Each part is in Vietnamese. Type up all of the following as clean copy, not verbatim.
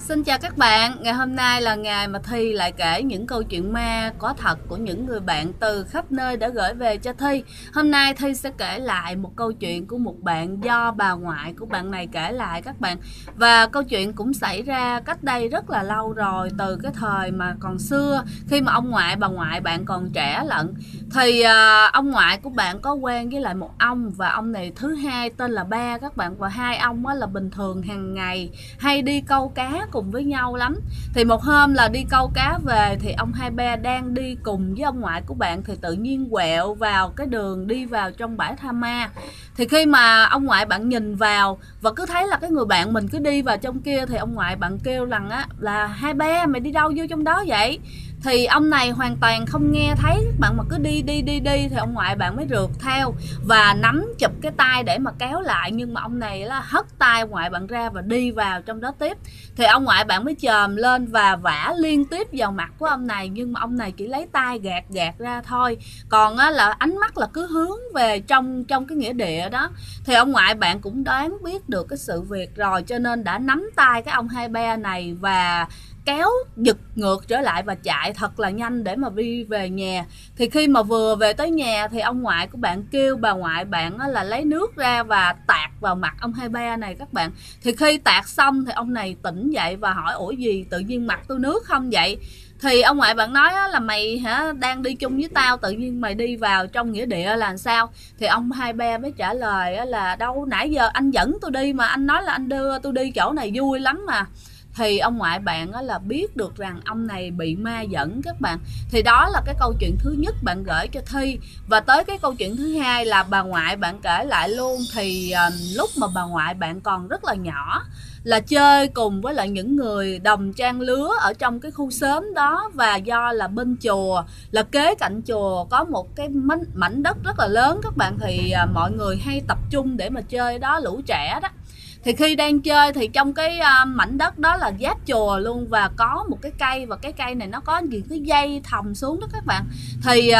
Xin chào các bạn, ngày hôm nay là ngày mà Thi lại kể những câu chuyện ma có thật của những người bạn từ khắp nơi đã gửi về cho Thi. Hôm nay Thi sẽ kể lại một câu chuyện của một bạn do bà ngoại của bạn này kể lại các bạn. Và câu chuyện cũng xảy ra cách đây rất là lâu rồi, từ cái thời mà còn xưa, khi mà ông ngoại bà ngoại bạn còn trẻ lận. Thì ông ngoại của bạn có quen với lại một ông, và ông này thứ hai tên là Ba các bạn. Và hai ông là bình thường hàng ngày hay đi câu cá cùng với nhau lắm. Thì một hôm là đi câu cá về, thì ông Hai Ba đang đi cùng với ông ngoại của bạn thì tự nhiên quẹo vào cái đường đi vào trong bãi tha ma. Thì khi mà ông ngoại bạn nhìn vào và cứ thấy là cái người bạn mình cứ đi vào trong kia, thì ông ngoại bạn kêu rằng là Hai Ba mày đi đâu vô trong đó vậy. Thì ông này hoàn toàn không nghe thấy các bạn, mà cứ đi đi đi đi. Thì ông ngoại bạn mới rượt theo và nắm chụp cái tay để mà kéo lại, nhưng mà ông này là hất tay ông ngoại bạn ra và đi vào trong đó tiếp. Thì ông ngoại bạn mới chồm lên và vả liên tiếp vào mặt của ông này, nhưng mà ông này chỉ lấy tay gạt gạt ra thôi, còn là ánh mắt là cứ hướng về trong cái nghĩa địa đó. Thì ông ngoại bạn cũng đoán biết được cái sự việc rồi, cho nên đã nắm tay cái ông Hai Ba này và kéo giật ngược trở lại và chạy thật là nhanh để mà đi về nhà. Thì khi mà vừa về tới nhà thì ông ngoại của bạn kêu bà ngoại bạn là lấy nước ra và tạt vào mặt ông Hai Ba này các bạn. Thì khi tạt xong thì ông này tỉnh dậy và hỏi: ủa gì tự nhiên mặt tôi nước không vậy? Thì ông ngoại bạn nói là mày đang đi chung với tao, tự nhiên mày đi vào trong nghĩa địa là sao? Thì ông Hai Ba mới trả lời là đâu, nãy giờ anh dẫn tôi đi mà, anh nói là anh đưa tôi đi chỗ này vui lắm mà. Thì ông ngoại bạn là biết được rằng ông này bị ma dẫn các bạn. Thì đó là cái câu chuyện thứ nhất bạn gửi cho Thi. Và tới cái câu chuyện thứ hai là bà ngoại bạn kể lại luôn. Thì lúc mà bà ngoại bạn còn rất là nhỏ, là chơi cùng với lại những người đồng trang lứa ở trong cái khu xóm đó. Và do là bên chùa, là kế cạnh chùa có một cái mảnh đất rất là lớn các bạn, thì mọi người hay tập trung để mà chơi đó, lũ trẻ đó. Thì khi đang chơi thì trong cái mảnh đất đó là giáp chùa luôn, và có một cái cây, và cái cây này nó có những cái dây thòng xuống đó các bạn. Thì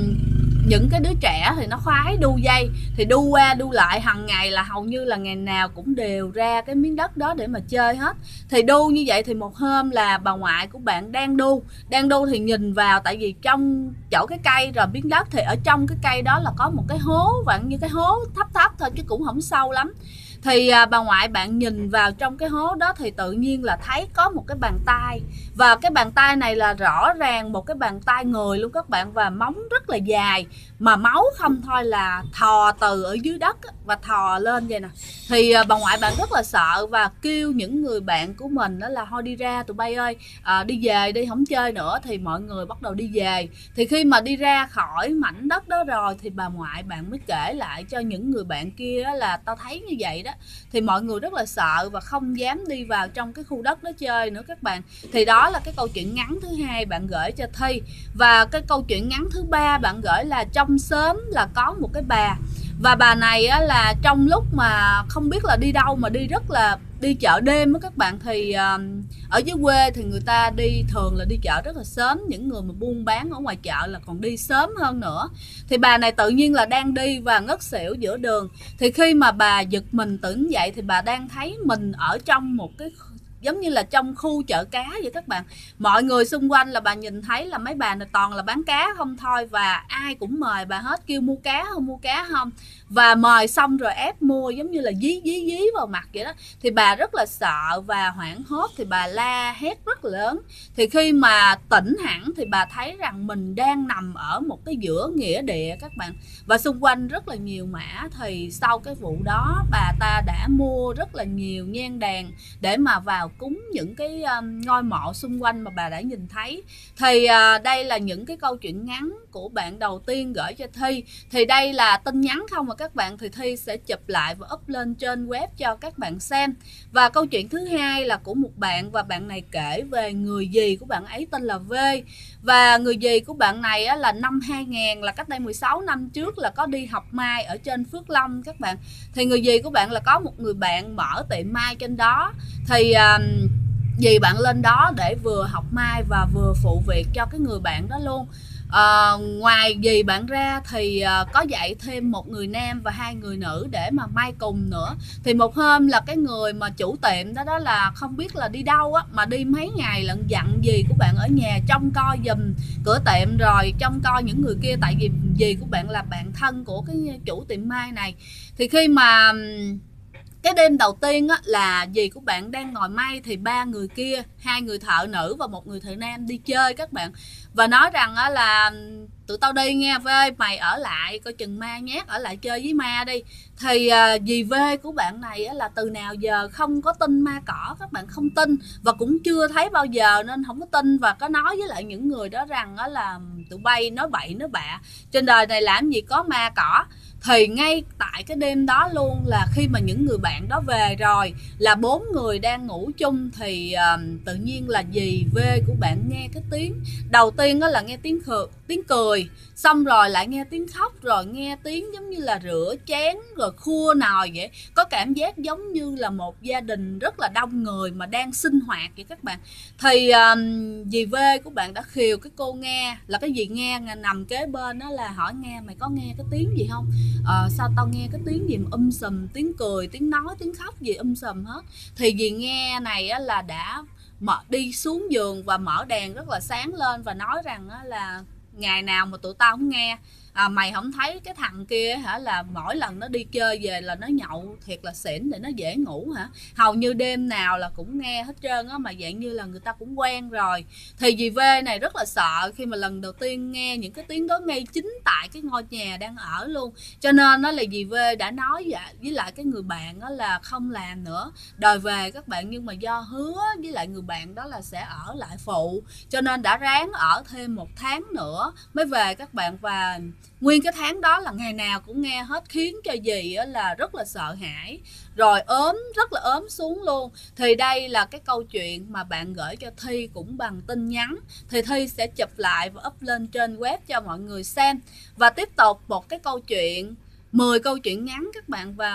những cái đứa trẻ thì nó khoái đu dây, thì đu qua đu lại hàng ngày, là hầu như là ngày nào cũng đều ra cái miếng đất đó để mà chơi hết. Thì đu như vậy thì một hôm là bà ngoại của bạn đang đu thì nhìn vào, tại vì trong chỗ cái cây rồi miếng đất, thì ở trong cái cây đó là có một cái hố, và như cái hố thấp thấp thôi chứ cũng không sâu lắm. Thì bà ngoại bạn nhìn vào trong cái hố đó thì tự nhiên là thấy có một cái bàn tay. Và cái bàn tay này là rõ ràng một cái bàn tay người luôn các bạn, và móng rất là dài, mà máu không thôi là thò từ ở dưới đất và thò lên vậy nè. Thì bà ngoại bạn rất là sợ và kêu những người bạn của mình đó là thôi đi ra tụi bay ơi, đi về đi, không chơi nữa. Thì mọi người bắt đầu đi về. Thì khi mà đi ra khỏi mảnh đất đó rồi thì bà ngoại bạn mới kể lại cho những người bạn kia là tao thấy như vậy đó. Thì mọi người rất là sợ và không dám đi vào trong cái khu đất đó chơi nữa các bạn. Thì đó là cái câu chuyện ngắn thứ hai bạn gửi cho Thi. Và cái câu chuyện ngắn thứ ba bạn gửi là trong xóm là có một cái bà. Và bà này là trong lúc mà không biết là đi đâu mà đi chợ đêm đó các bạn. Thì ở dưới quê thì người ta đi thường là đi chợ rất là sớm, những người mà buôn bán ở ngoài chợ là còn đi sớm hơn nữa. Thì bà này tự nhiên là đang đi và ngất xỉu giữa đường. Thì khi mà bà giật mình tỉnh dậy thì bà đang thấy mình ở trong một cái giống như là trong khu chợ cá vậy các bạn. Mọi người xung quanh là bà nhìn thấy là mấy bà này toàn là bán cá không thôi, và ai cũng mời bà hết, kêu mua cá không, và mời xong rồi ép mua, giống như là dí vào mặt vậy đó. Thì bà rất là sợ và hoảng hốt, thì bà la hét rất là lớn. Thì khi mà tỉnh hẳn thì bà thấy rằng mình đang nằm ở một cái giữa nghĩa địa các bạn, và xung quanh rất là nhiều mã. Thì sau cái vụ đó bà ta đã mua rất là nhiều nhang đèn để mà vào cúng những cái ngôi mộ xung quanh mà bà đã nhìn thấy. Thì đây là những cái câu chuyện ngắn của bạn đầu tiên gửi cho Thi. Thì đây là tin nhắn không mà các bạn, thì Thi sẽ chụp lại và up lên trên web cho các bạn xem. Và câu chuyện thứ hai là của một bạn, và bạn này kể về người dì của bạn ấy tên là V. Và người dì của bạn này là năm 2000, là cách đây 16 năm trước, là có đi học mai ở trên Phước Long các bạn. Thì người dì của bạn là có một người bạn mở tiệm mai trên đó. Thì dì bạn lên đó để vừa học mai và vừa phụ việc cho cái người bạn đó luôn. Ngoài dì bạn ra thì có dạy thêm một người nam và hai người nữ để mà may cùng nữa. Thì một hôm là cái người mà chủ tiệm đó là không biết là đi đâu á, mà đi mấy ngày lận, dặn dì của bạn ở nhà trông coi giùm cửa tiệm rồi trông coi những người kia, tại vì dì của bạn là bạn thân của cái chủ tiệm may này. Thì khi mà cái đêm đầu tiên á, là dì của bạn đang ngồi may thì ba người kia, hai người thợ nữ và một người thợ nam đi chơi các bạn, và nói rằng á, là tụi tao đi nghe Vê, mày ở lại coi chừng ma nhát, ở lại chơi với ma đi. Thì dì Vê của bạn này á, là từ nào giờ không có tin ma cỏ, các bạn không tin và cũng chưa thấy bao giờ nên không có tin, và có nói với lại những người đó rằng á, là tụi bay nói bậy nói bạ, trên đời này làm gì có ma cỏ. Thì ngay tại cái đêm đó luôn, là khi mà những người bạn đó về rồi, là bốn người đang ngủ chung, thì tự nhiên là dì Vê của bạn nghe cái tiếng đầu tiên đó là nghe tiếng cười, xong rồi lại nghe tiếng khóc, rồi nghe tiếng giống như là rửa chén rồi khua nồi vậy, có cảm giác giống như là một gia đình rất là đông người mà đang sinh hoạt vậy các bạn. Thì dì Vê của bạn đã khều cái cô nghe, là cái dì nghe nằm kế bên đó, là hỏi nghe mày có nghe cái tiếng gì không? Sao tao nghe cái tiếng gì mà sùm, tiếng cười, tiếng nói, tiếng khóc gì sùm hết. Thì dì nghe này á, là đã đi xuống giường và mở đèn rất là sáng lên và nói rằng á, là ngày nào mà tụi tao không nghe, mày không thấy cái thằng kia hả, là mỗi lần nó đi chơi về là nó nhậu thiệt là xỉn để nó dễ ngủ hả, hầu như đêm nào là cũng nghe hết trơn á, mà dạng như là người ta cũng quen rồi. Thì dì V này rất là sợ khi mà lần đầu tiên nghe những cái tiếng đó ngay chính tại cái ngôi nhà đang ở luôn, cho nên đó là dì V đã nói với lại cái người bạn đó là không làm nữa, đòi về các bạn, nhưng mà do hứa với lại người bạn đó là sẽ ở lại phụ, cho nên đã ráng ở thêm 1 tháng nữa mới về các bạn. Và nguyên cái tháng đó là ngày nào cũng nghe hết, khiến cho dì là rất là sợ hãi, rồi rất là ốm xuống luôn. Thì đây là cái câu chuyện mà bạn gửi cho Thi cũng bằng tin nhắn, thì Thi sẽ chụp lại và up lên trên web cho mọi người xem. Và tiếp tục một cái câu chuyện, 10 câu chuyện ngắn các bạn, và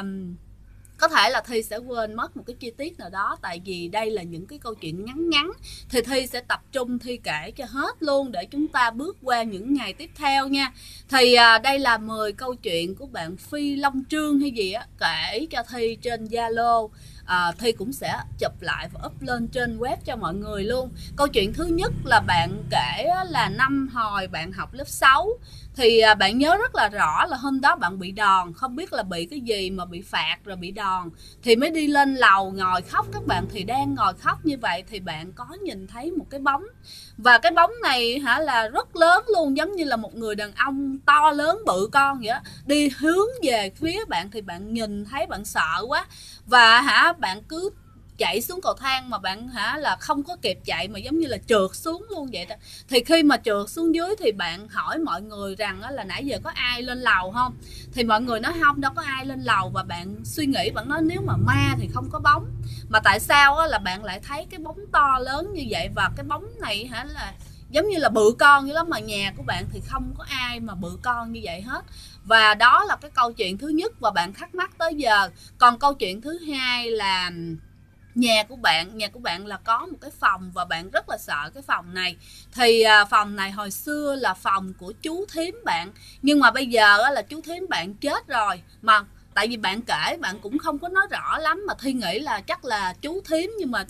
có thể là Thi sẽ quên mất một cái chi tiết nào đó, tại vì đây là những cái câu chuyện ngắn ngắn, thì Thi sẽ tập trung Thi kể cho hết luôn để chúng ta bước qua những ngày tiếp theo nha. Thì đây là 10 câu chuyện của bạn Phi Long Trương hay gì á, kể cho Thi trên Zalo. Thi cũng sẽ chụp lại và up lên trên web cho mọi người luôn. Câu chuyện thứ nhất là bạn kể là năm hồi bạn học lớp 6, thì bạn nhớ rất là rõ là hôm đó bạn bị đòn, không biết là bị cái gì mà bị phạt rồi bị đòn, thì mới đi lên lầu ngồi khóc các bạn. Thì đang ngồi khóc như vậy thì bạn có nhìn thấy một cái bóng, và cái bóng này hả là rất lớn luôn, giống như là một người đàn ông to lớn bự con vậy đó, đi hướng về phía bạn. Thì bạn nhìn thấy bạn sợ quá, và bạn cứ chạy xuống cầu thang mà bạn là không có kịp chạy, mà giống như là trượt xuống luôn vậy đó. Thì khi mà trượt xuống dưới thì bạn hỏi mọi người rằng là nãy giờ có ai lên lầu không, thì mọi người nói không, đâu có ai lên lầu. Và bạn suy nghĩ, bạn nói nếu mà ma thì không có bóng, mà tại sao là bạn lại thấy cái bóng to lớn như vậy, và cái bóng này là giống như là bự con dữ lắm, mà nhà của bạn thì không có ai mà bự con như vậy hết. Và đó là cái câu chuyện thứ nhất và bạn thắc mắc tới giờ. Còn câu chuyện thứ hai là nhà của bạn là có một cái phòng và bạn rất là sợ cái phòng này. Thì phòng này hồi xưa là phòng của chú thím bạn, nhưng mà bây giờ là chú thím bạn chết rồi. Mà tại vì bạn kể bạn cũng không có nói rõ lắm, mà Thi nghĩ là chắc là chú thím, nhưng mà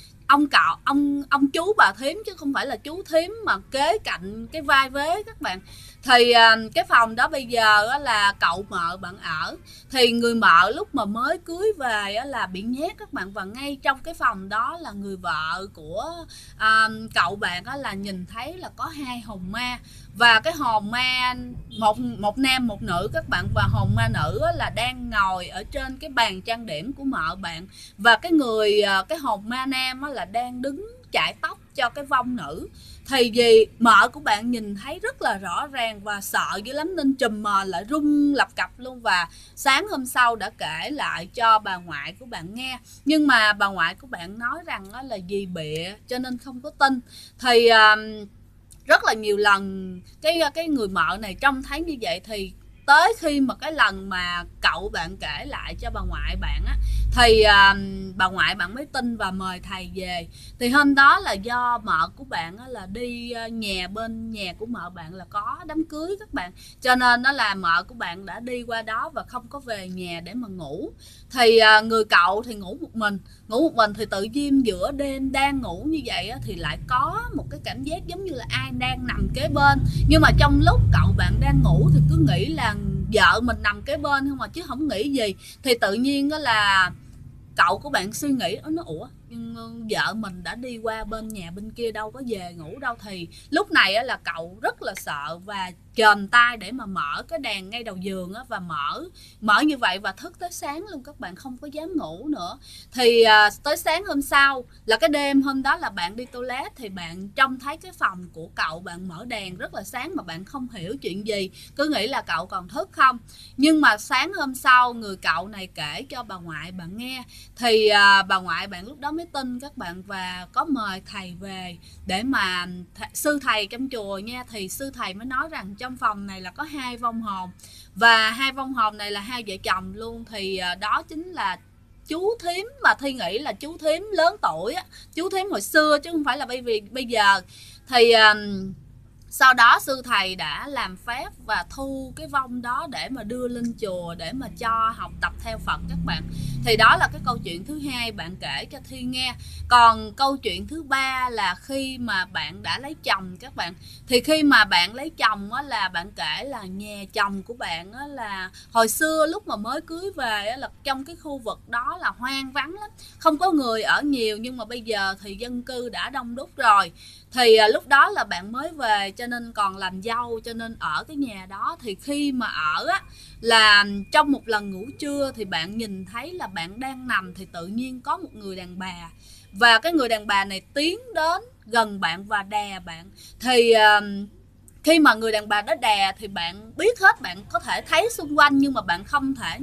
ông chú bà thím chứ không phải là chú thím mà kế cạnh cái vai vế các bạn. Thì cái phòng đó bây giờ là cậu mợ bạn ở. Thì người mợ lúc mà mới cưới về là bị nhét các bạn, và ngay trong cái phòng đó là người vợ của cậu bạn là nhìn thấy là có 2 hồn ma, và cái hồn ma một nam một nữ các bạn, và hồn ma nữ là đang ngồi ở trên cái bàn trang điểm của mợ bạn, và cái hồn ma nam là đang đứng chải tóc cho cái vong nữ. Thì vì mợ của bạn nhìn thấy rất là rõ ràng và sợ dữ lắm nên trùm mờ lại rung lập cập luôn, và sáng hôm sau đã kể lại cho bà ngoại của bạn nghe. Nhưng mà bà ngoại của bạn nói rằng là dì bịa cho nên không có tin. Thì rất là nhiều lần cái người mợ này trông thấy như vậy thì tới khi mà cái lần mà cậu bạn kể lại cho bà ngoại bạn á, thì bà ngoại bạn mới tin và mời thầy về. Thì hôm đó là do mợ của bạn á, là đi bên nhà của mợ bạn là có đám cưới các bạn, cho nên nó là mợ của bạn đã đi qua đó và không có về nhà để mà ngủ. Thì người cậu thì ngủ một mình thì tự nhiên giữa đêm đang ngủ như vậy á, thì lại có một cái cảm giác giống như là ai đang nằm kế bên. Nhưng mà trong lúc cậu bạn đang ngủ thì cứ nghĩ là vợ mình nằm kế bên không mà, chứ không nghĩ gì. Thì tự nhiên đó là cậu của bạn suy nghĩ, nó ủa nhưng vợ mình đã đi qua bên nhà bên kia đâu có về ngủ đâu. Thì lúc này là cậu rất là sợ và chồm tay để mà mở cái đèn ngay đầu giường và mở như vậy và thức tới sáng luôn, các bạn không có dám ngủ nữa. Thì tới sáng hôm sau là cái đêm hôm đó là bạn đi toilet, thì bạn trông thấy cái phòng của cậu bạn mở đèn rất là sáng mà bạn không hiểu chuyện gì, cứ nghĩ là cậu còn thức không. Nhưng mà sáng hôm sau người cậu này kể cho bà ngoại bạn nghe, thì bà ngoại bạn lúc đó mới tin các bạn, và có mời thầy về để mà sư thầy trong chùa nha. Thì sư thầy mới nói rằng trong phòng này là có 2 vong hồn, và 2 vong hồn này là 2 vợ chồng luôn. Thì đó chính là chú thím, mà Thi nghĩ là chú thím lớn tuổi á, chú thím hồi xưa chứ không phải là bây giờ. Thì sau đó sư thầy đã làm phép và thu cái vong đó để mà đưa lên chùa để mà cho học tập theo Phật các bạn. Thì đó là cái câu chuyện thứ hai bạn kể cho Thi nghe. Còn câu chuyện thứ ba là khi mà bạn đã lấy chồng các bạn. Thì khi mà bạn lấy chồng á, là bạn kể là nhà chồng của bạn á, là hồi xưa lúc mà mới cưới về á, là trong cái khu vực đó là hoang vắng lắm, không có người ở nhiều. Nhưng mà bây giờ thì dân cư đã đông đúc rồi. Thì lúc đó là bạn mới về cho nên còn làm dâu, cho nên ở cái nhà đó. Thì khi mà ở á, là trong một lần ngủ trưa thì bạn nhìn thấy là bạn đang nằm, thì tự nhiên có một người đàn bà, và cái người đàn bà này tiến đến gần bạn và đè bạn. Thì khi mà người đàn bà đó đè thì bạn biết hết, bạn có thể thấy xung quanh, nhưng mà bạn không thể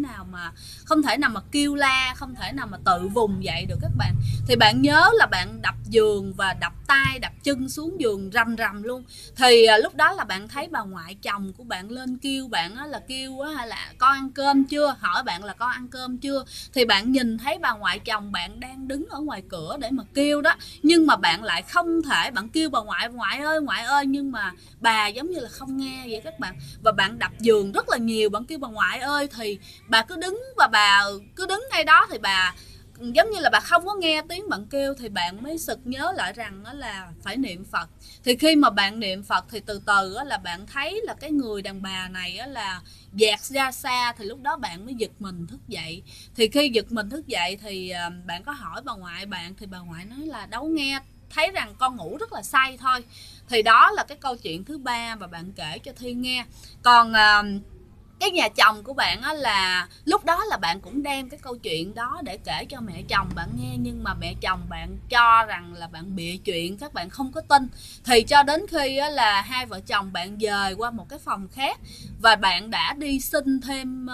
nào mà kêu la, không thể nào mà tự vùng dậy được các bạn. Thì bạn nhớ là bạn đập giường và đập tay đập chân xuống giường rầm rầm luôn. Thì lúc đó là bạn thấy bà ngoại chồng của bạn lên kêu bạn là kêu hay là con ăn cơm chưa, hỏi bạn là con ăn cơm chưa. Thì bạn nhìn thấy bà ngoại chồng bạn đang đứng ở ngoài cửa để mà kêu đó, nhưng mà bạn lại không thể, bạn kêu bà ngoại ơi, nhưng mà bà giống như là không nghe vậy các bạn. Và bạn đập giường rất là nhiều, bạn kêu bà ngoại ơi, thì bà cứ đứng, và bà cứ đứng ngay đó. Thì bà giống như là bà không có nghe tiếng bạn kêu. Thì bạn mới sực nhớ lại rằng đó là phải niệm Phật. Thì khi mà bạn niệm Phật thì từ từ là bạn thấy là cái người đàn bà này là dạt ra xa. Thì lúc đó bạn mới giật mình thức dậy. Thì khi giật mình thức dậy thì bạn có hỏi bà ngoại bạn, thì bà ngoại nói là đâu nghe, thấy rằng con ngủ rất là say thôi. Thì đó là cái câu chuyện thứ ba mà bạn kể cho Thi nghe. Còn cái nhà chồng của bạn á, là lúc đó là bạn cũng đem cái câu chuyện đó để kể cho mẹ chồng bạn nghe, nhưng mà mẹ chồng bạn cho rằng là bạn bịa chuyện, các bạn không có tin. Thì cho đến khi á, là hai vợ chồng bạn dời qua một cái phòng khác, và bạn đã đi xin thêm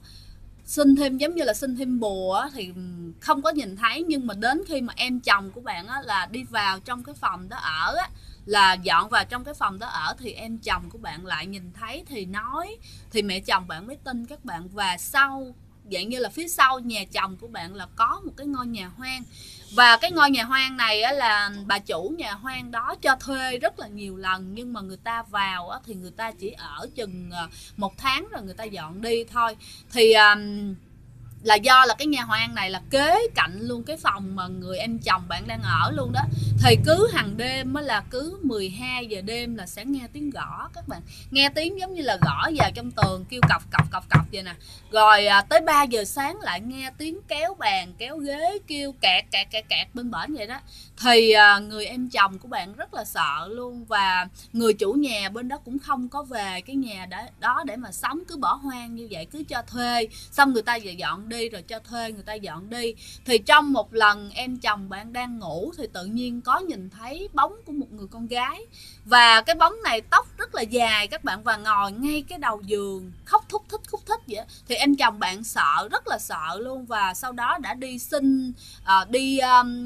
giống như là xin thêm bùa á, thì không có nhìn thấy. Nhưng mà đến khi mà em chồng của bạn á, là đi vào trong cái phòng đó ở á, là dọn vào trong cái phòng đó ở, thì em chồng của bạn lại nhìn thấy thì nói, thì mẹ chồng bạn mới tin các bạn. Và sau dạng như là phía sau nhà chồng của bạn là có một cái ngôi nhà hoang, và cái ngôi nhà hoang này á, là bà chủ nhà hoang đó cho thuê rất là nhiều lần, nhưng mà người ta vào á, thì người ta chỉ ở chừng 1 tháng rồi người ta dọn đi thôi. Thì là do là cái nhà hoang này là kế cạnh luôn cái phòng mà người em chồng bạn đang ở luôn đó. Thì cứ hàng đêm á, là cứ 12 giờ đêm là sẽ nghe tiếng gõ các bạn, nghe tiếng giống như là gõ vào trong tường, kêu cọc cọc cọc cọc vậy nè. Rồi tới 3 giờ sáng lại nghe tiếng kéo bàn kéo ghế, kêu kẹt kẹt kẹt kẹt bên bển vậy đó. Thì người em chồng của bạn rất là sợ luôn, và người chủ nhà bên đó cũng không có về cái nhà đó để mà sống, cứ bỏ hoang như vậy, cứ cho thuê, xong người ta dọn đi, rồi cho thuê người ta dọn đi. Thì trong một lần em chồng bạn đang ngủ thì tự nhiên có nhìn thấy bóng của một người con gái, và cái bóng này tóc rất là dài các bạn, và ngồi ngay cái đầu giường khóc thút thít vậy. Thì em chồng bạn sợ, rất là sợ luôn, và sau đó đã đi xin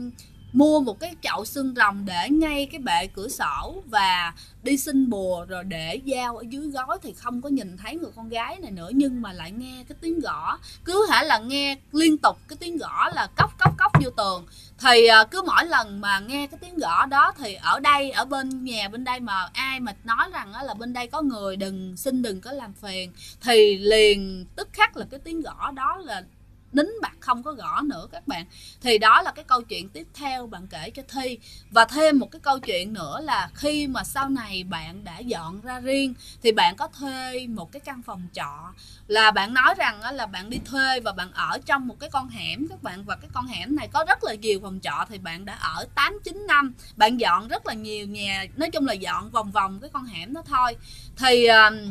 mua một cái chậu xương rồng để ngay cái bệ cửa sổ và đi xin bùa rồi để dao ở dưới gối, thì không có nhìn thấy người con gái này nữa, nhưng mà lại nghe cái tiếng gõ, cứ hễ là nghe liên tục cái tiếng gõ là cốc cốc cốc vô tường. Thì cứ mỗi lần mà nghe cái tiếng gõ đó thì ở đây, ở bên nhà bên đây mà ai mà nói rằng là bên đây có người, đừng có làm phiền, thì liền tức khắc là cái tiếng gõ đó là nín bặt không có gõ nữa các bạn. Thì đó là cái câu chuyện tiếp theo bạn kể cho Thi. Và thêm một cái câu chuyện nữa là khi mà sau này bạn đã dọn ra riêng thì bạn có thuê một cái căn phòng trọ, là bạn nói rằng là bạn đi thuê và bạn ở trong một cái con hẻm các bạn, và cái con hẻm này có rất là nhiều phòng trọ, thì bạn đã ở 8-9 năm, bạn dọn rất là nhiều nhà, nói chung là dọn vòng vòng cái con hẻm đó thôi. Thì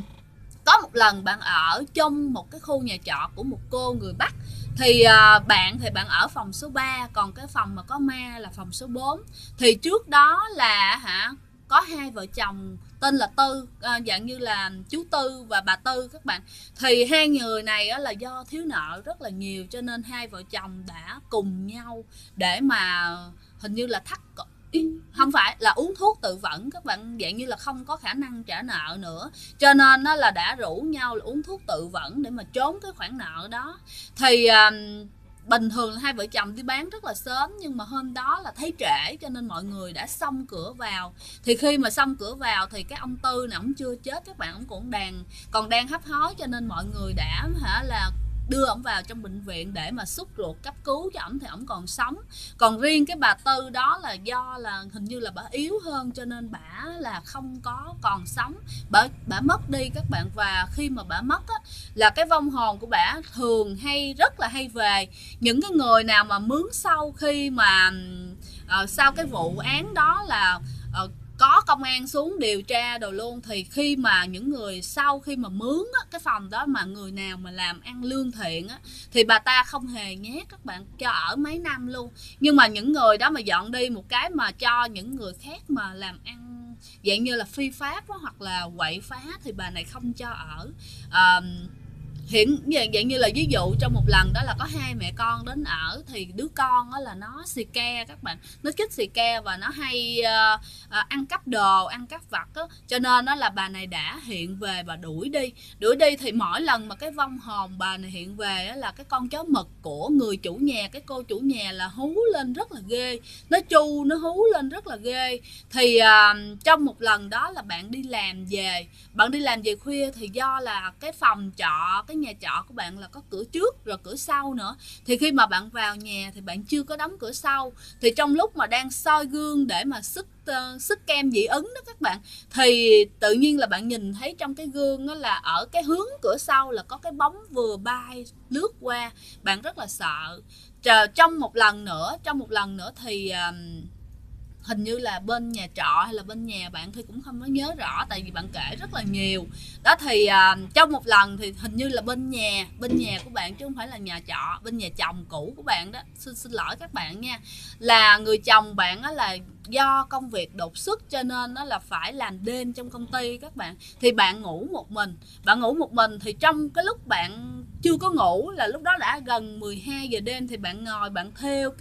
có một lần bạn ở trong một cái khu nhà trọ của một cô người Bắc, thì bạn ở phòng số 3, còn cái phòng mà có ma là phòng số 4. Thì trước đó là có hai vợ chồng tên là Tư, dạng như là chú Tư và bà Tư các bạn. Thì hai người này là do thiếu nợ rất là nhiều, cho nên hai vợ chồng đã cùng nhau để mà hình như là không phải là uống thuốc tự vẫn các bạn, dạng như là không có khả năng trả nợ nữa, cho nên nó là đã rủ nhau là uống thuốc tự vẫn để mà trốn cái khoản nợ đó. Thì bình thường là hai vợ chồng đi bán rất là sớm, nhưng mà hôm đó là thấy trễ cho nên mọi người đã xông cửa vào. Thì khi mà xông cửa vào thì cái ông Tư này ổng chưa chết các bạn, ổng còn đang hấp hối, cho nên mọi người đã là đưa ổng vào trong bệnh viện để mà xúc ruột cấp cứu cho ổng, thì ổng còn sống. Còn riêng cái bà Tư đó là do là hình như là bà yếu hơn, cho nên bà là không có còn sống, bà mất đi các bạn. Và khi mà bà mất á, là cái vong hồn của bà thường rất là hay về. Những cái người nào mà mướn sau khi mà sau cái vụ án đó là có công an xuống điều tra đồ luôn, thì khi mà những người sau khi mà mướn á, cái phòng đó mà người nào mà làm ăn lương thiện á, thì bà ta không hề nhét các bạn, cho ở mấy năm luôn. Nhưng mà những người đó mà dọn đi một cái mà cho những người khác mà làm ăn dạng như là phi pháp đó, hoặc là quậy phá, thì bà này không cho ở. Dạng như là ví dụ trong một lần đó là có hai mẹ con đến ở, thì đứa con đó là nó xì ke các bạn, nó chích xì ke và nó hay ăn cắp đồ, ăn cắp vặt đó. Cho nên đó là bà này đã hiện về và đuổi đi. Thì mỗi lần mà cái vong hồn bà này hiện về đó, là cái con chó mực của người chủ nhà, cái cô chủ nhà là hú lên rất là ghê, nó chu nó hú lên rất là ghê. Thì trong một lần đó là bạn đi làm về khuya, thì do là cái phòng trọ, cái nhà trọ của bạn là có cửa trước rồi cửa sau nữa, thì khi mà bạn vào nhà thì bạn chưa có đóng cửa sau. Thì trong lúc mà đang soi gương để mà sức kem dị ứng đó các bạn, thì tự nhiên là bạn nhìn thấy trong cái gương đó là ở cái hướng cửa sau là có cái bóng vừa bay lướt qua. Bạn rất là sợ. Trong một lần nữa thì hình như là bên nhà trọ hay là bên nhà bạn thì cũng không có nhớ rõ, tại vì bạn kể rất là nhiều đó. Thì trong một lần thì hình như là bên nhà của bạn chứ không phải là nhà trọ, bên nhà chồng cũ của bạn đó, xin lỗi các bạn nha, là người chồng bạn đó là do công việc đột xuất cho nên nó là phải làm đêm trong công ty các bạn. Thì bạn ngủ một mình, thì trong cái lúc bạn chưa có ngủ là lúc đó đã gần 12 giờ đêm, thì bạn ngồi bạn thêu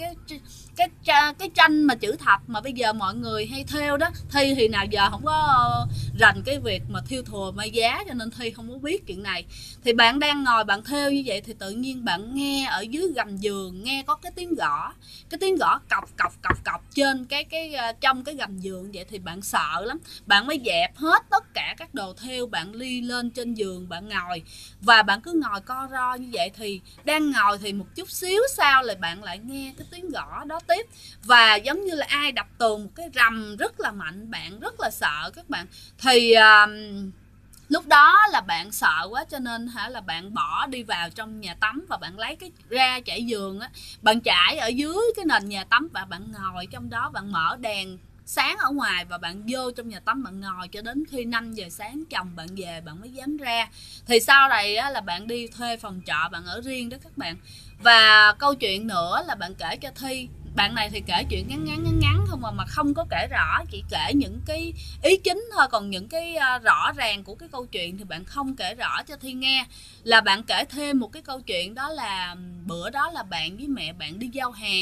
cái tranh mà chữ thập mà bây giờ mọi người hay thêu đó. Thi thì nào giờ không có rành cái việc mà thêu thùa may giá, cho nên Thi không có biết chuyện này. Thì bạn đang ngồi bạn thêu như vậy, thì tự nhiên bạn nghe ở dưới gầm giường nghe có cái tiếng gõ cọc trên trong cái gầm giường vậy. Thì bạn sợ lắm, bạn mới dẹp hết tất cả các đồ thêu, bạn ly lên trên giường bạn ngồi, và bạn cứ ngồi co ro như vậy. Thì đang ngồi thì một chút xíu sau là bạn lại nghe cái tiếng gõ đó tiếp, và giống như là ai đập tường một cái rầm rất là mạnh. Bạn rất là sợ các bạn. Thì lúc đó là bạn sợ quá cho nên là bạn bỏ đi vào trong nhà tắm, và bạn lấy cái ra trải giường á, bạn trải ở dưới cái nền nhà tắm, và bạn ngồi trong đó, bạn mở đèn sáng ở ngoài và bạn vô trong nhà tắm, bạn ngồi cho đến khi 5 giờ sáng chồng bạn về bạn mới dám ra. Thì sau này á, là bạn đi thuê phòng trọ, bạn ở riêng đó các bạn. Và câu chuyện nữa là bạn kể cho Thi. Bạn này thì kể chuyện ngắn không mà không có kể rõ, chỉ kể những cái ý chính thôi, còn những cái rõ ràng của cái câu chuyện thì bạn không kể rõ cho Thi nghe. Là bạn kể thêm một cái câu chuyện, đó là bữa đó là bạn với mẹ bạn đi giao hàng,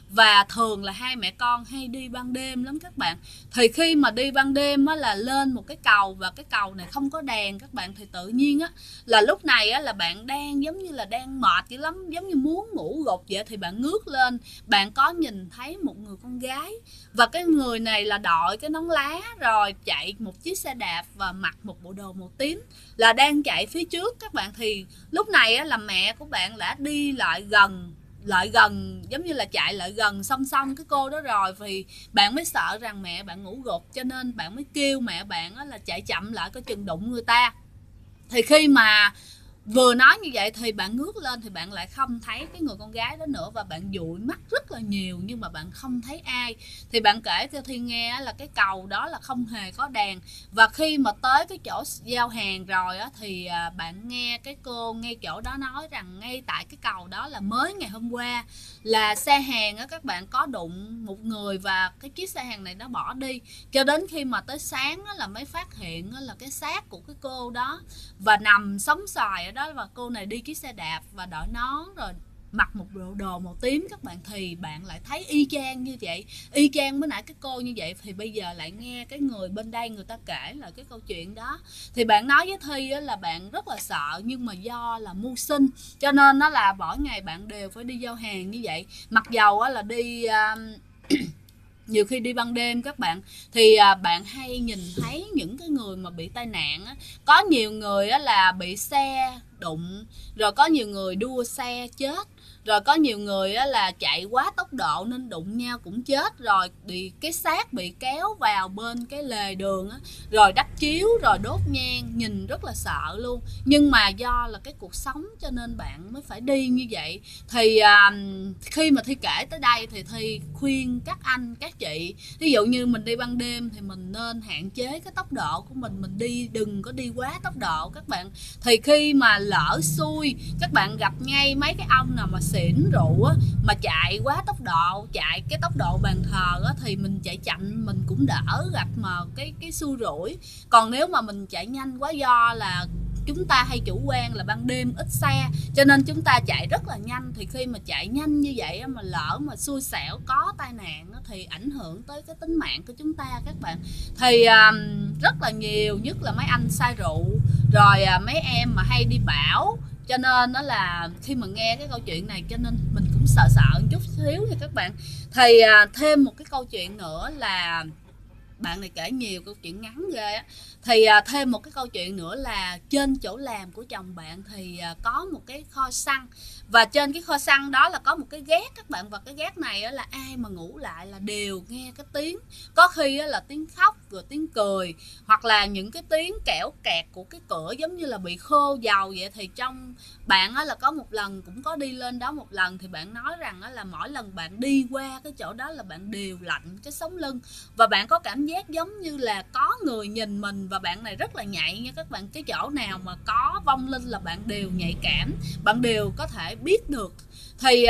và thường là hai mẹ con hay đi ban đêm lắm các bạn. Thì khi mà đi ban đêm á, là lên một cái cầu và cái cầu này không có đèn các bạn, thì tự nhiên á, là lúc này á, là bạn đang giống như là đang mệt dữ lắm, giống như muốn ngủ gục vậy, thì bạn ngước lên, bạn có nhìn thấy một người con gái, và cái người này là đội cái nón lá, rồi chạy một chiếc xe đạp và mặc một bộ đồ màu tím, là đang chạy phía trước các bạn. Thì lúc này á, là mẹ của bạn đã đi lại gần giống như là chạy lại gần song song cái cô đó rồi, vì bạn mới sợ rằng mẹ bạn ngủ gục, cho nên bạn mới kêu mẹ bạn á, là chạy chậm lại coi chừng đụng người ta. Thì khi mà vừa nói như vậy thì bạn ngước lên thì bạn lại không thấy cái người con gái đó nữa, và bạn dụi mắt rất là nhiều nhưng mà bạn không thấy ai. Thì bạn kể cho Thi nghe là cái cầu đó là không hề có đèn, và khi mà tới cái chỗ giao hàng rồi á, thì bạn nghe cái cô ngay chỗ đó nói rằng ngay tại cái cầu đó là mới ngày hôm qua là xe hàng á các bạn có đụng một người, và cái chiếc xe hàng này nó bỏ đi, cho đến khi mà tới sáng á, là mới phát hiện á, là cái xác của cái cô đó và nằm sống xoài ở đó. Và cô này đi chiếc xe đạp và đội nón rồi mặc một bộ đồ màu tím các bạn. Thì bạn lại thấy y chang như vậy, y chang với nãy cái cô như vậy. Thì bây giờ lại nghe cái người bên đây người ta kể lại cái câu chuyện đó, thì bạn nói với Thi là bạn rất là sợ, nhưng mà do là mưu sinh cho nên nó là mỗi ngày bạn đều phải đi giao hàng như vậy. Mặc dầu là đi nhiều khi đi ban đêm các bạn, thì bạn hay nhìn thấy những cái người mà bị tai nạn á. Có nhiều người á, là bị xe đụng, rồi có nhiều người đua xe chết, rồi có nhiều người á, là chạy quá tốc độ nên đụng nhau cũng chết, rồi bị cái xác bị kéo vào bên cái lề đường á, rồi đắp chiếu rồi đốt nhang, nhìn rất là sợ luôn. Nhưng mà do là cái cuộc sống cho nên bạn mới phải đi như vậy. Thì khi mà Thi kể tới đây thì Thi khuyên các anh các chị, ví dụ như mình đi ban đêm thì mình nên hạn chế cái tốc độ của mình đi đừng có đi quá tốc độ các bạn. Thì khi mà lỡ xui các bạn gặp ngay mấy cái ông nào mà xỉn rượu á, mà chạy quá tốc độ, chạy cái tốc độ bàn thờ á, thì mình chạy chậm mình cũng đỡ gặp mà cái xui rủi. Còn nếu mà mình chạy nhanh quá, do là chúng ta hay chủ quan là ban đêm ít xe cho nên chúng ta chạy rất là nhanh, thì khi mà chạy nhanh như vậy mà lỡ mà xui xẻo có tai nạn thì ảnh hưởng tới cái tính mạng của chúng ta các bạn. Thì rất là nhiều, nhất là mấy anh say rượu, rồi mấy em mà hay đi bão, cho nên đó là khi mà nghe cái câu chuyện này cho nên mình cũng sợ sợ một chút xíu nha các bạn. Thì thêm một cái câu chuyện nữa là bạn này kể nhiều câu chuyện ngắn ghê á. Thì thêm một cái câu chuyện nữa là trên chỗ làm của chồng bạn thì có một cái kho xăng, và trên cái kho xăng đó là có một cái gác các bạn, và cái gác này là ai mà ngủ lại là đều nghe cái tiếng, có khi là tiếng khóc rồi tiếng cười, hoặc là những cái tiếng kẽo kẹt của cái cửa giống như là bị khô dầu vậy. Thì trong bạn là có một lần cũng có đi lên đó một lần, thì bạn nói rằng là mỗi lần bạn đi qua cái chỗ đó là bạn đều lạnh cái sống lưng, và bạn có cảm giác giống như là có người nhìn mình. Và bạn này rất là nhạy nha các bạn, cái chỗ nào mà có vong linh là bạn đều nhạy cảm, bạn đều có thể biết được. Thì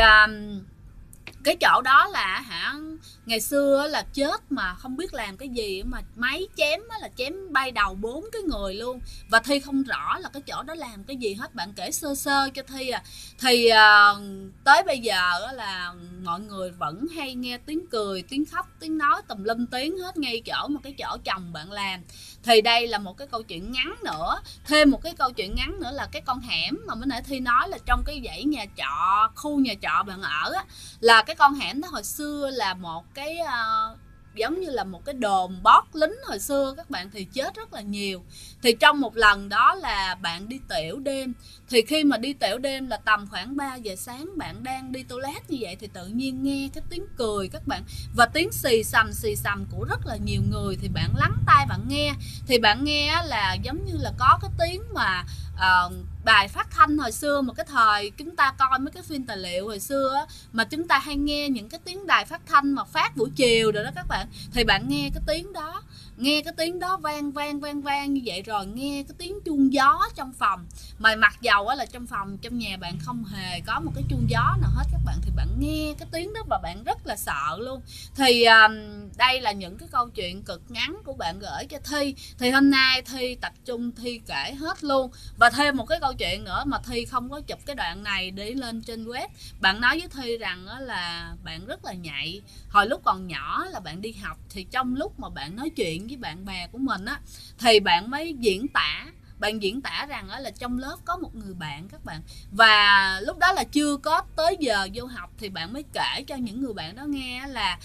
cái chỗ đó là ngày xưa là chết mà không biết làm cái gì mà máy chém là chém bay đầu 4 cái người luôn, và Thi không rõ là cái chỗ đó làm cái gì hết. Bạn kể sơ sơ cho Thi thì tới bây giờ là mọi người vẫn hay nghe tiếng cười, tiếng khóc, tiếng nói tùm lum tiếng hết ngay chỗ mà cái chỗ chồng bạn làm. Thì đây là một cái câu chuyện ngắn nữa. Thêm một cái câu chuyện ngắn nữa là cái con hẻm mà mới nãy Thi nói là trong cái dãy nhà trọ, khu nhà trọ bạn ở là cái con hẻm đó hồi xưa là một cái giống như là một cái đồn bót lính hồi xưa các bạn, thì chết rất là nhiều. Thì trong một lần đó là bạn đi tiểu đêm, thì khi mà đi tiểu đêm là tầm khoảng 3 giờ sáng, bạn đang đi toilet như vậy thì tự nhiên nghe cái tiếng cười các bạn, và tiếng xì xầm của rất là nhiều người. Thì bạn lắng tai bạn nghe, thì bạn nghe là giống như là có cái tiếng mà đài phát thanh hồi xưa, một cái thời chúng ta coi mấy cái phim tài liệu hồi xưa mà chúng ta hay nghe những cái tiếng đài phát thanh mà phát buổi chiều rồi đó các bạn, thì bạn nghe cái tiếng đó. nghe cái tiếng đó vang vang vang vang như vậy, rồi nghe cái tiếng chuông gió trong phòng, mà mặc dầu là trong phòng trong nhà bạn không hề có một cái chuông gió nào hết các bạn, thì bạn nghe cái tiếng đó và bạn rất là sợ luôn. Thì đây là những cái câu chuyện cực ngắn của bạn gửi cho Thi. Thì hôm nay Thi tập trung Thi kể hết luôn. Và thêm một cái câu chuyện nữa mà Thi không có chụp cái đoạn này để lên trên web. Bạn nói với Thi rằng là bạn rất là nhạy. Hồi lúc còn nhỏ là bạn đi học, thì trong lúc mà bạn nói chuyện với bạn bè của mình á, thì bạn mới diễn tả rằng là trong lớp có một người bạn các bạn, và lúc đó là chưa có tới giờ vô học, thì bạn mới kể cho những người bạn đó nghe là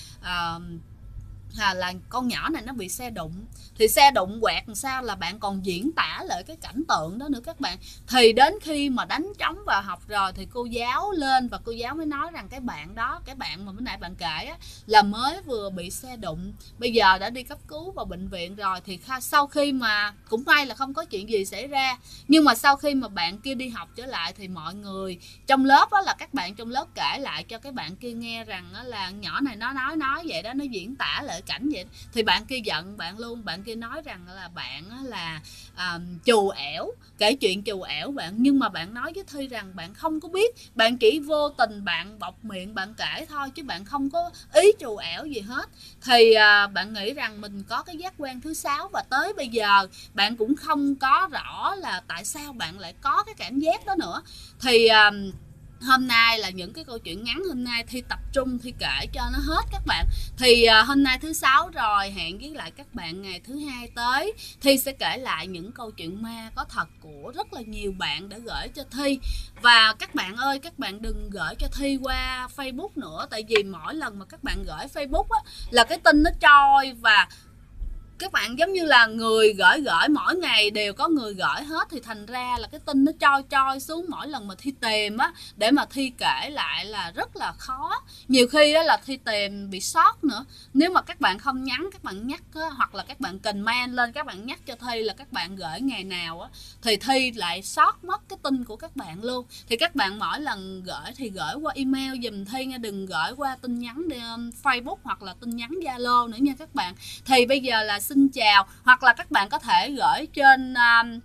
là con nhỏ này nó bị xe đụng, thì xe đụng quẹt làm sao là bạn còn diễn tả lại cái cảnh tượng đó nữa các bạn. Thì đến khi mà đánh trống vào học rồi thì cô giáo lên và cô giáo mới nói rằng cái bạn đó, cái bạn mà bữa nãy bạn kể á, là mới vừa bị xe đụng, bây giờ đã đi cấp cứu vào bệnh viện rồi. Thì sau khi mà cũng may là không có chuyện gì xảy ra, nhưng mà sau khi mà bạn kia đi học trở lại thì mọi người trong lớp á, là các bạn trong lớp kể lại cho cái bạn kia nghe rằng là nhỏ này nó nói vậy đó, nó diễn tả lại cảnh vậy. Thì bạn kia giận bạn luôn, bạn kia nói rằng là bạn là trù ẻo, kể chuyện trù ẻo bạn. Nhưng mà bạn nói với Thi rằng bạn không có biết, bạn chỉ vô tình bạn bọc miệng bạn kể thôi, chứ bạn không có ý trù ẻo gì hết. Thì bạn nghĩ rằng mình có cái giác quan thứ 6, và tới bây giờ bạn cũng không có rõ là tại sao bạn lại có cái cảm giác đó nữa. Thì hôm nay là những cái câu chuyện ngắn, hôm nay Thi tập trung Thi kể cho nó hết các bạn. Thì hôm nay thứ 6 rồi, hẹn với lại các bạn ngày thứ 2 tới. Thi sẽ kể lại những câu chuyện ma có thật của rất là nhiều bạn đã gửi cho Thi. Và các bạn ơi, các bạn đừng gửi cho Thi qua Facebook nữa, tại vì mỗi lần mà các bạn gửi Facebook á, là cái tin nó trôi, và các bạn giống như là người gửi mỗi ngày đều có người gửi hết, thì thành ra là cái tin nó trôi xuống. Mỗi lần mà Thi tìm á để mà Thi kể lại là rất là khó, nhiều khi á là Thi tìm bị sót nữa. Nếu mà các bạn không nhắn, các bạn nhắc á, hoặc là các bạn comment lên, các bạn nhắc cho Thi là các bạn gửi ngày nào á, thì Thi lại sót mất cái tin của các bạn luôn. Thì các bạn mỗi lần gửi thì gửi qua email giùm Thi nha, đừng gửi qua tin nhắn Facebook hoặc là tin nhắn Zalo nữa nha các bạn. Thì bây giờ là xin chào, hoặc là các bạn có thể gửi trên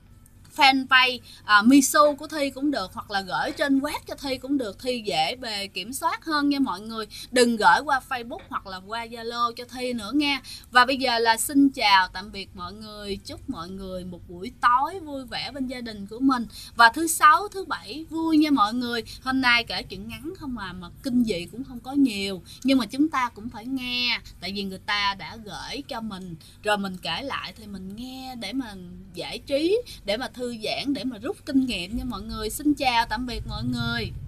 fanpage Misu của Thi cũng được, hoặc là gửi trên web cho Thi cũng được, Thi dễ bề kiểm soát hơn nha mọi người. Đừng gửi qua Facebook hoặc là qua Zalo cho Thi nữa nha. Và bây giờ là xin chào tạm biệt mọi người, chúc mọi người một buổi tối vui vẻ bên gia đình của mình, và thứ 6 thứ 7 vui nha mọi người. Hôm nay kể chuyện ngắn không mà kinh dị cũng không có nhiều, nhưng mà chúng ta cũng phải nghe, tại vì người ta đã gửi cho mình rồi, mình kể lại thì mình nghe để mà giải trí, để mà thư giãn, để mà rút kinh nghiệm nha mọi người. Xin chào tạm biệt mọi người.